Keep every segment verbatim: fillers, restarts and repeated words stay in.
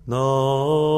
南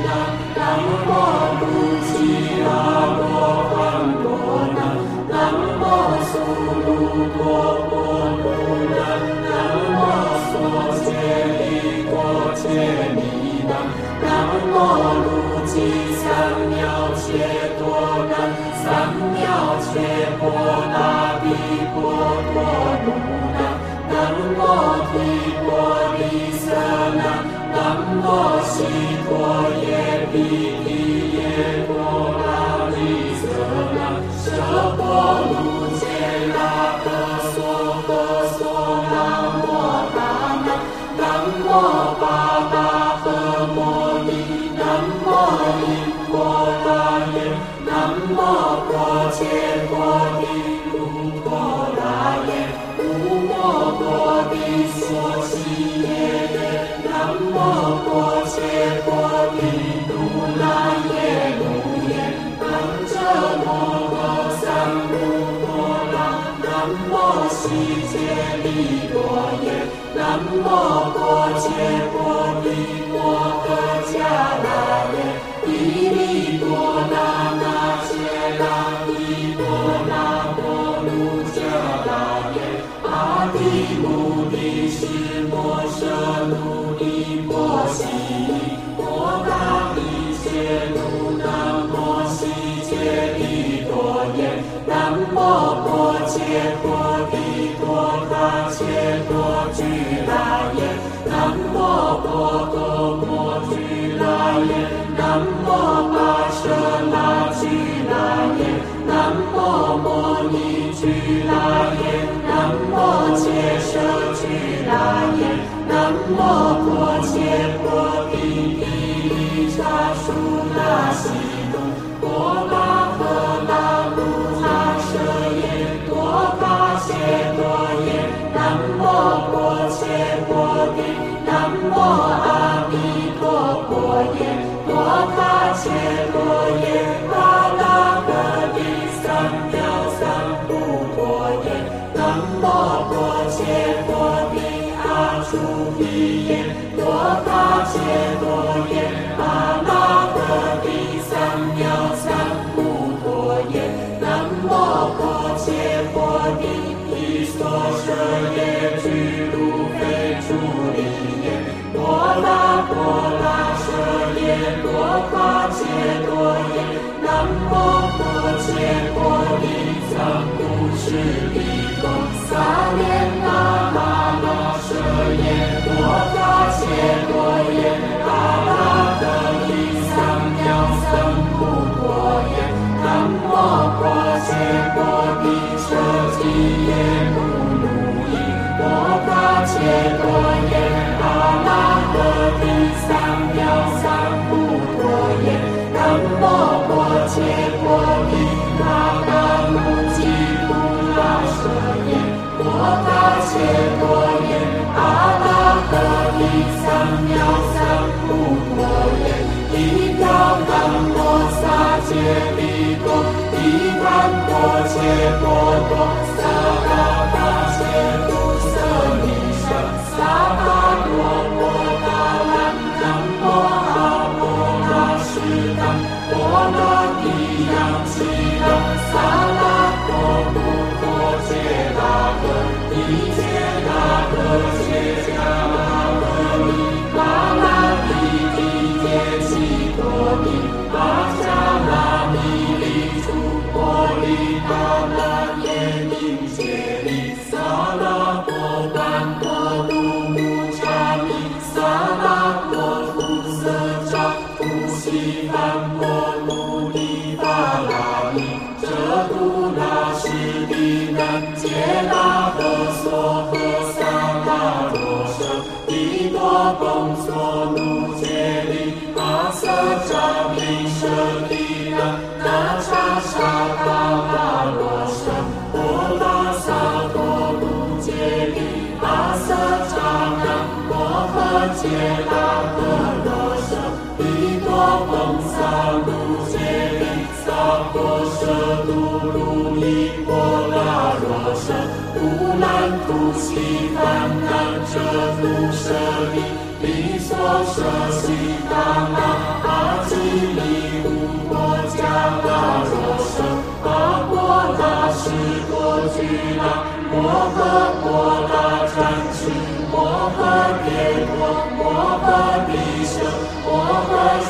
南无摩卢吉三藐切多南，三藐切波那比波多卢南，南无提婆利瑟南，南无悉陀耶毗提耶多拉利瑟南，舍婆卢揭拉诃娑诃娑南无大南，南无巴达诃摩尼，南无因陀罗耶，南无婆伽婆提卢陀罗耶，无摩多比娑悉耶耶，南无婆伽婆提卢那耶卢耶，南遮摩诃三藐多罗，南无悉揭利多耶，南无婆伽婆提摩诃迦那耶，毗利多那那揭拉提多那波卢迦那耶，阿提姆利湿摩舍奴尼波悉尼，摩达利谢奴南摩悉揭利多耶，南无婆伽婆提多他切多居那耶，南无婆多摩居那耶，南无跋舍那居那耶，南无摩尼居那耶，南无切舍居那耶，南无婆伽婆提毗利叉输那悉奴，波那诃那卢他舍耶，多他切多耶，南无婆伽婆提，南无阿弥陀佛耶，多他切多耶，阿那诃第三藐三不陀耶，南无婆伽婆提阿阇毗耶，多他切多耶，阿那诃第三藐三不陀耶，南无婆伽婆提毗娑舍耶居卢非主利耶，摩那婆那舍耶多他切多耶，南无婆伽婆提藏故事利多萨莲那那那舍耶多他切多耶，阿那诃第三藐三不陀耶，南无婆伽婆提舍基耶不如意，多他切多耶，阿那诃第三藐三不陀耶，南无婆伽婆提那那卢吉布拉舍耶，多他切多耶，阿那诃第三藐三不陀耶，一表南摩萨揭利多，一盘婆伽婆多，萨达达切度舍利舍，萨达多波达兰，南无阿婆那识达，波那提扬悉达，萨那多布多揭那诃，一揭那诃揭迦那诃利，那那提提揭悉多尼，阿迦那弥利出波利达那耶明揭利，萨那波般波度母刹尼，萨那波图色扎图西梵波卢尼巴拉尼，遮度那湿地南揭那诃娑诃萨那罗舍，帝多崩娑奴揭利，阿瑟扎毗舍地南，那叉沙达那罗舍，波那萨多卢揭利，阿瑟扎那摩诃揭那诃罗舍，帝多崩萨卢揭利，萨婆舍度卢尼波那罗舍，乌兰图西梵南遮度舍利，利娑舍悉达那阿基利乌波迦那罗舍，阿波那识多居那，摩诃波那禅师，摩诃别多，摩诃比舍，摩诃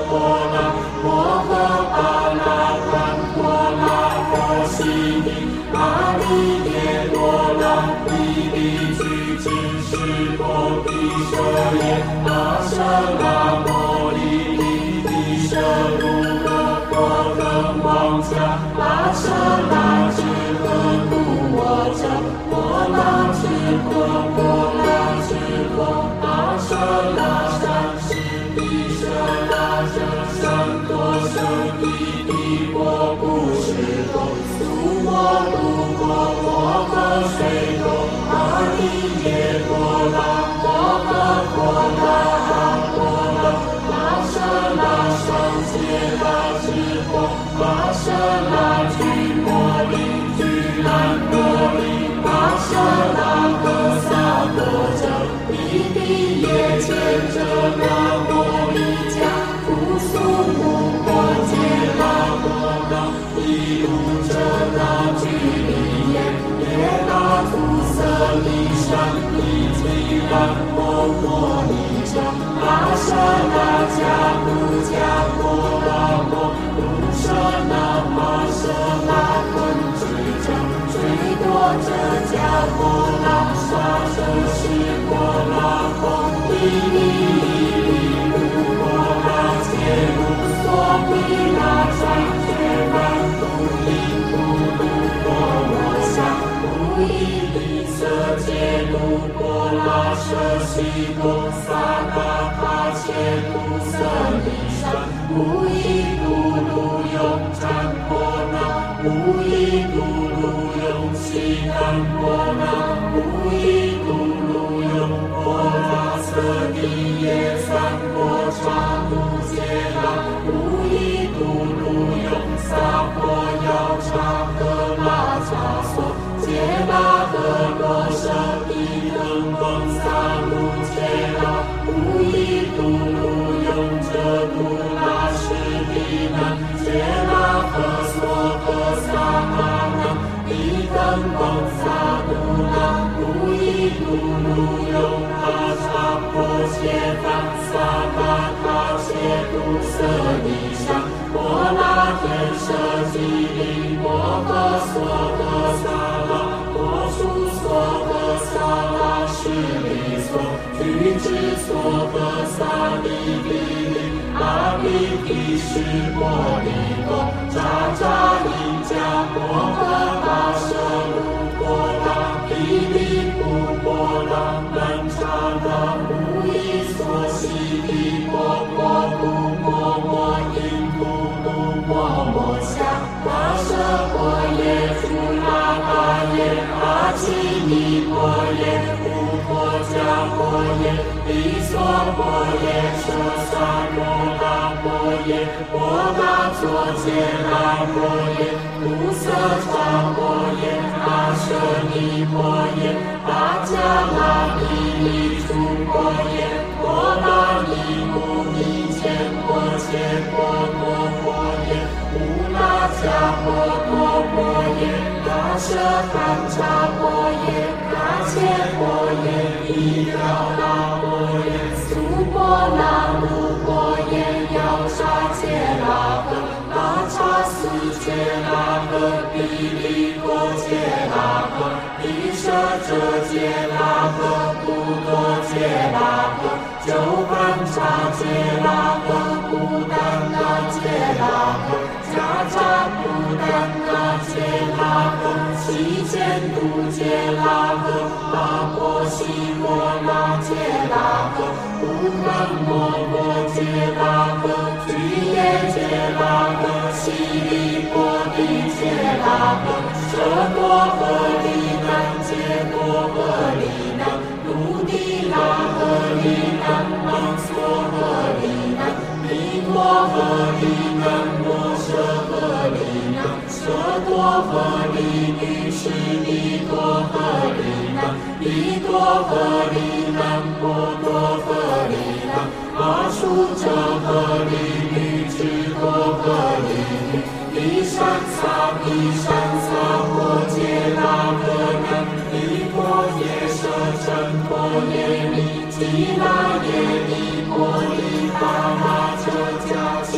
婆那摩诃巴那盘婆那婆悉尼阿利耶多那毗梨俱氰湿婆毗舍耶阿舍那摩利利毗舍卢诃波特王迦阿舍那智诃度我者波那智诃波那智诃阿舍那善士毗舍那遮善多舍利毗波布施多苏摩度波摩诃水多阿利耶多那摩诃婆那阿婆那阿舍那上界那智婆阿舍那居摩利居兰摩利阿舍那诃萨多者毗梨耶见者那摩利迦复苏母婆揭那婆那毗卢遮那居利耶耶那图色利善利提兰摩摩尼遮阿舍那迦布迦婆那摩卢舍那玛舍那坤智者最多者迦婆那沙舍士婆那空毗梨利卢婆那揭卢梭毗那禅觉曼度因度卢婆摩夏无依利色揭卢婆那舍悉多萨那帕切图色利善无依度卢用禅婆那无依度卢用悉檀婆那无依度卢用婆那色地耶三婆刹度揭那无依度卢用萨婆药叉诃那叉娑揭那诃罗舍地等光萨卢揭那无依度卢用遮度那施地难揭那诃娑诃萨那那地等光萨度那无依度卢用那叉婆揭梵萨那他揭度色利善婆那天舍基利摩诃娑诃萨那摩输娑诃萨那施利娑具智娑诃萨利毗利阿毗毗湿婆利多扎扎利迦摩诃巴舍卢婆那毗利布婆那曼荼那无依所悉毗婆婆布摩摩因布卢摩摩夏巴舍婆耶出那巴耶阿奇尼婆耶乌婆迦婆耶利娑婆耶舍萨摩那婆耶婆那作揭那婆耶无色叉婆耶阿舍尼婆耶阿迦那毗梨出婆耶婆那尼母尼乾婆切婆摩婆耶无那迦婆摩婆耶阿舍檀茶婆耶阿切婆耶依绕那婆耶苏婆那卢婆耶要叉揭那诃那叉斯揭那诃毗梨多揭那诃毗舍遮揭那诃不多揭那诃九盘叉揭那诃不丹那揭那诃迦旃不丹那揭那诃悉见度揭那诃阿婆悉婆那揭那诃不甘摩摩揭那诃具耶揭那诃悉利波帝揭那诃舍多诃利难揭多诃利难卢帝那诃利难芒梭诃利难弥多诃利难摩舍诃利难舍多诃利女士利多诃利难利多诃利难波多诃利难阿输者诃利女智多诃利女离山萨毗山萨婆揭那诃难离婆耶舍真婆耶利提那耶利婆利巴那遮迦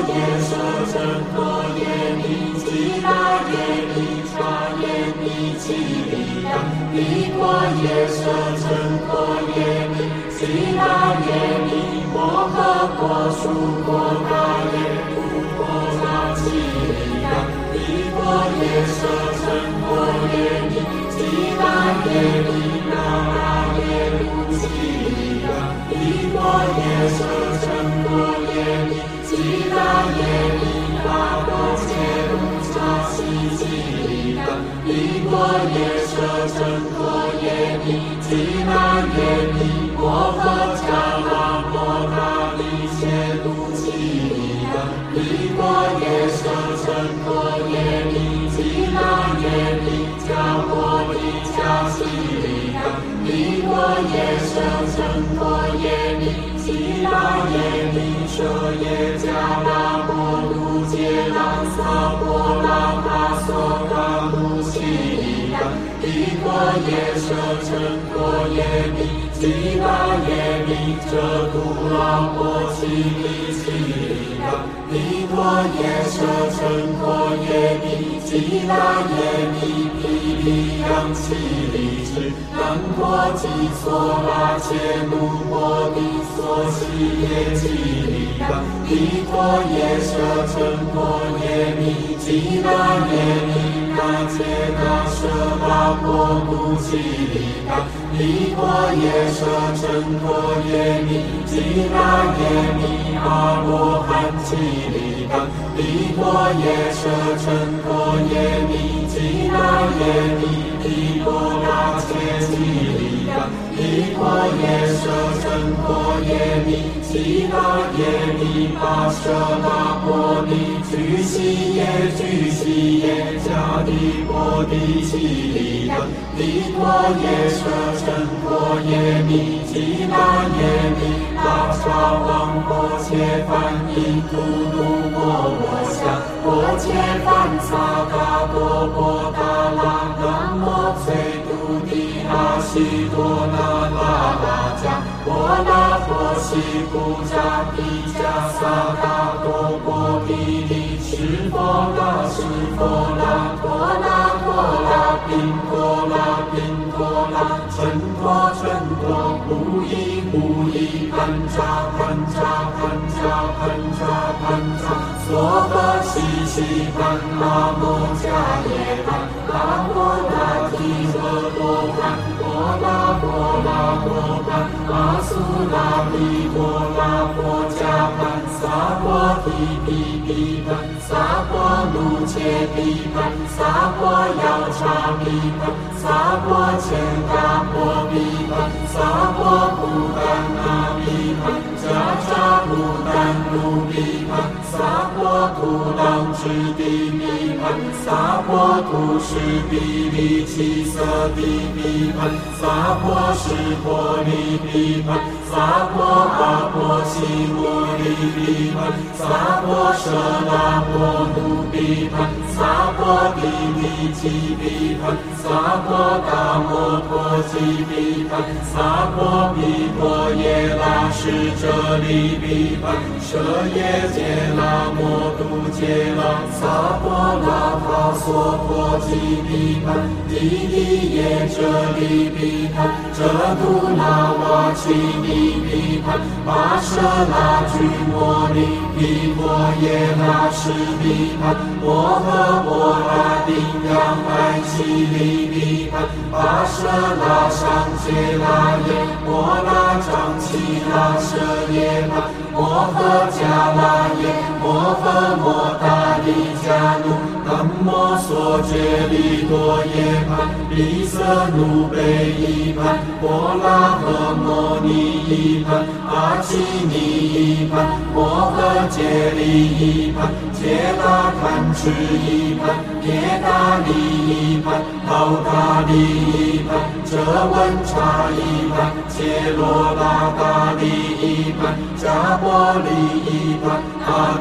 耶舍陈陀耶尼基那耶尼查耶尼基利达，帝国耶舍陈陀耶尼基那耶尼摩诃婆输婆那耶普婆那基利达，帝国耶舍陈陀耶尼基那耶尼那那耶普基利达，帝国耶舍陈陀耶尼基那耶尼那多切卢查西基利达，帝国耶舍陈陀耶尼基那耶尼摩诃迦那摩那利切卢基利达，帝国耶舍陈陀耶尼基那耶尼迦摩利迦西利达，帝国耶舍陈陀耶尼基那耶尼舍耶迦那摩卢揭那萨婆拉哈娑嘎卢西利达，帝国耶舍陈陀耶尼基那耶尼遮度拉婆提利基利达，帝国耶舍陈陀耶尼基那耶尼毗利央基利支南婆提娑拉切努婆提娑西耶基利达，帝国耶舍陈陀耶尼基那耶尼那切那舍那婆卢基利达，帝国耶舍陈陀耶尼基那耶尼阿罗汉基利达，帝国耶舍陈陀耶尼基那耶尼毗婆那切基利达，帝国耶舍陈陀耶尼基那耶尼巴舍那婆尼居西耶居西耶迦帝婆帝基利达，帝国耶舍陈陀耶尼基那耶尼拉沙王婆切梵音图卢摩罗夏婆切梵萨嘎多婆达拉南摩摧度帝阿悉多那拉拉迦婆那婆悉布扎毗迦萨嘎多婆毗利湿婆那湿婆那婆那婆那宾婆那宾婆那陈陀陈陀不依不依盘查盘查盘查盘查盘查娑婆悉悉盘阿摩迦耶盘阿婆那提诃多盘婆那婆那婆盘阿苏那毗婆那婆迦盘萨婆提毗毗盘萨婆卢切毗盘萨婆药叉毗盘萨婆切达婆毗盘萨婆布丹那毗盘迦迦布丹卢毗盘萨婆图朗智地毗盘萨婆图示毗利七色地毗盘萨婆湿婆利毗盘萨婆阿婆悉摩利毗盘萨婆舍那婆卢毗盘萨婆毗利基毗盘萨婆达摩婆基毗盘萨婆毗婆耶拉施舍利毗盘舍耶揭那摩度揭那萨婆那他娑婆基毗盘帝帝耶遮利毗盘遮度那瓦奇尼毗盘巴舍那居摩利毗婆耶那施毗盘摩诃婆那丁央爱奇利毗盘巴舍那上揭那耶摩那张奇那舍耶盘摩诃迦那耶摩诃摩达利迦奴南摩梭觉利多耶盘利色奴贝依盘婆拉诃摩尼依盘阿基尼依盘摩诃揭利依盘揭那贪痴依盘耶达利依盘陶达利依盘遮文察依盘揭罗拉达利依盘迦波利依盘阿底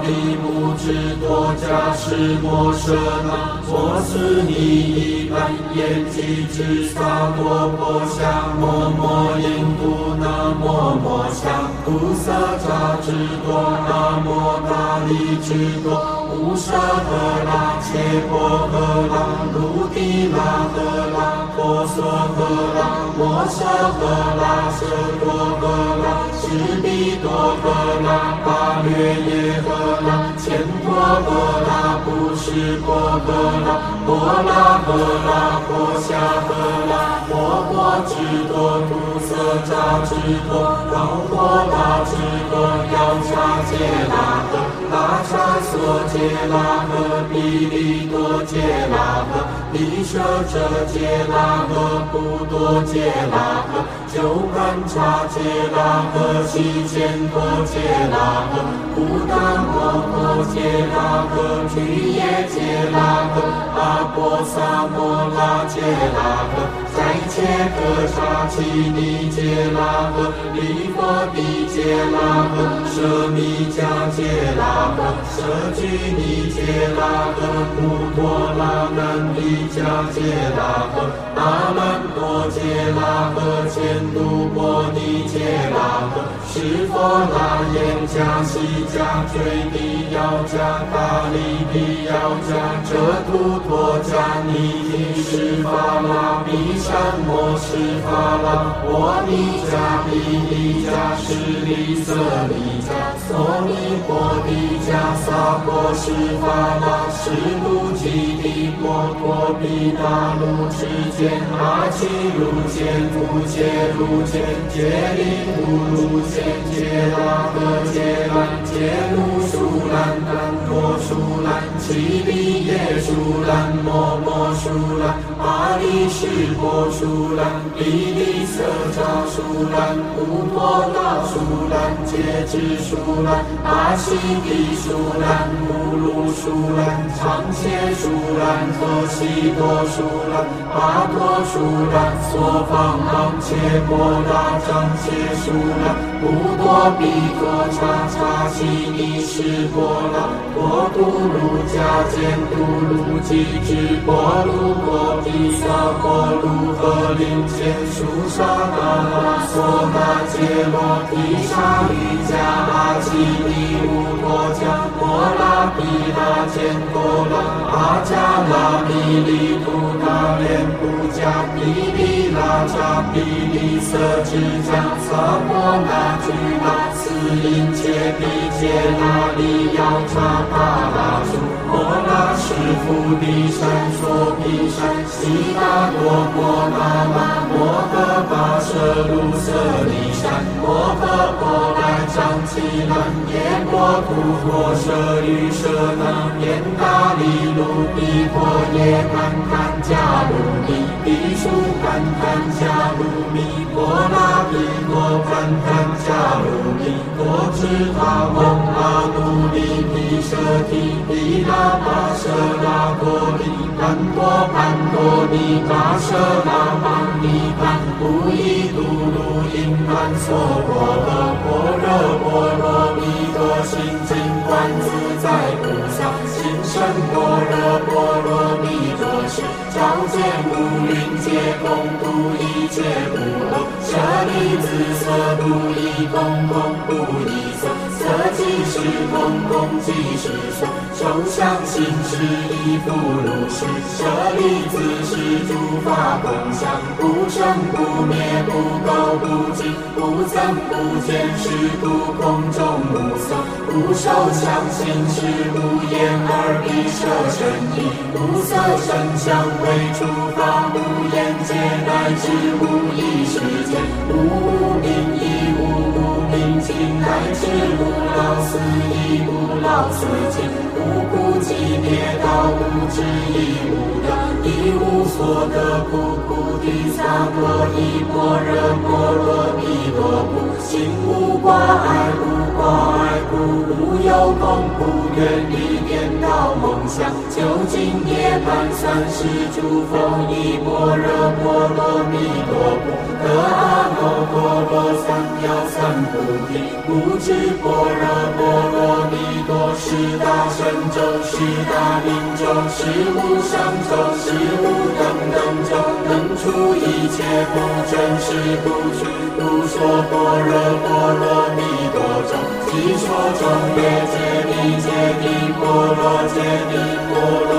比目之多迦是摩舍那，摩斯尼依般延吉之萨多婆夏摩摩印度那摩摩夏菩萨迦之多那摩达利之多。无舍诃那切婆诃那卢帝那诃那婆娑诃那摩舍诃那舍多诃那施比多诃那巴略耶诃那乾陀诃那布施婆诃那婆拉诃那婆夏诃那婆婆之多菩萨迦之多饶婆拉之多要叉揭那诃拉叉所揭拉诃毗利多揭拉诃毗舍遮揭拉诃不多揭拉诃九盘叉揭拉诃悉犍陀揭拉诃不达摩诃揭拉诃俱耶揭拉诃阿婆萨摩拉揭拉诃在切诃叉奇尼揭拉诃离佛地揭拉诃舍弥迦揭拉诃舍居尼揭拉诃普陀拉难毗迦揭拉诃阿难多揭拉诃乾度波尼揭拉诃十佛那耶迦悉迦追地要迦大利毗要迦遮图陀迦尼提释法那毗善摩释法那波尼迦毗利迦释利舍利迦娑弥波帝迦萨婆释法那释卢吉帝波陀毗那卢持见阿耆卢见无界卢见揭利普卢见揭拉诃揭兰揭卢疏兰丹多疏兰奇利耶疏兰摩摩疏兰阿利释婆疏兰毗利舍迦疏兰普陀那疏兰揭支疏兰阿悉地疏兰目卢疏兰常切疏兰和悉多疏兰巴陀疏兰所方行切婆拉张切疏兰不多比多叉叉悉尼释婆拉多度卢迦见度卢吉之婆卢多毗萨婆卢诃林前殊沙那拉娑那揭罗毗沙瑜伽阿耆尼乌陀迦摩拉毗那见多拉阿迦那毗利图那连布迦毗利那迦毗利舍支迦萨婆那居那斯因切毗揭那利要叉达那苏摩那释福地山娑毗山悉达多婆那那摩诃跋舍卢舍利山摩诃婆来张其南耶波图陀舍喻舍那耶达利卢毗婆耶盘檀迦卢尼毗输盘檀迦卢弥婆那毗多盘檀迦卢弥多智他蒙阿努利毗舍提毗那跋舍那多利盘多盘多利跋舍那曼尼盘不依度卢因盘娑婆诃般若波罗蜜多心经观自在菩萨心生般若波罗蜜多时照见五蕴皆空度一切苦厄舍利子色度一空空不异色色即是空空即是色受想行识亦复如是舍利子是诸法空相不生不灭不垢不净不增不减是故空中无色无受想行识无眼耳鼻舌身意无色声香味触法无眼界乃至无意识界无无明亦无无明尽乃至无老死亦无老死尽无苦集灭道无智亦无得亦无所得故菩提萨埵依般若波罗蜜多故心无挂碍无挂碍故无有空故远离颠倒梦想究竟涅槃三世诸佛依般若波罗蜜多故得阿耨多罗三藐三菩提不知般若波罗蜜多时是大神咒，是大明咒，是无上咒，是无等等咒，能除一切不真实不虚，不说般若波罗蜜多咒，即说中越揭谛揭谛波罗揭谛波罗